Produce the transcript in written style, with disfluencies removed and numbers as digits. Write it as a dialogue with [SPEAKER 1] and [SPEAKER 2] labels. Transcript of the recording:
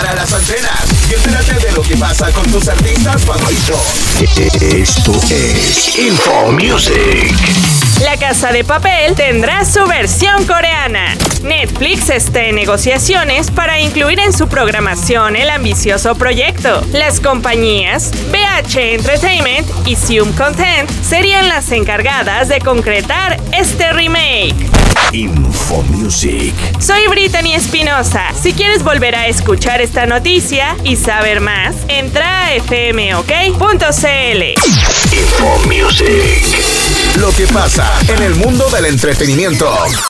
[SPEAKER 1] para las antenas y entérate de lo que pasa con tus artistas favoritos. Esto es Info Music.
[SPEAKER 2] La Casa de Papel tendrá su versión coreana. Netflix está en negociaciones para incluir en su programación el ambicioso proyecto. Las compañías BH Entertainment y Sium Content serían las encargadas de concretar este remake.
[SPEAKER 1] Info Music.
[SPEAKER 2] Soy Brittany Espinosa. Si quieres volver a escuchar esta noticia y saber más, entra a fmok.cl.
[SPEAKER 1] Info Music. Lo que pasa en el mundo del entretenimiento.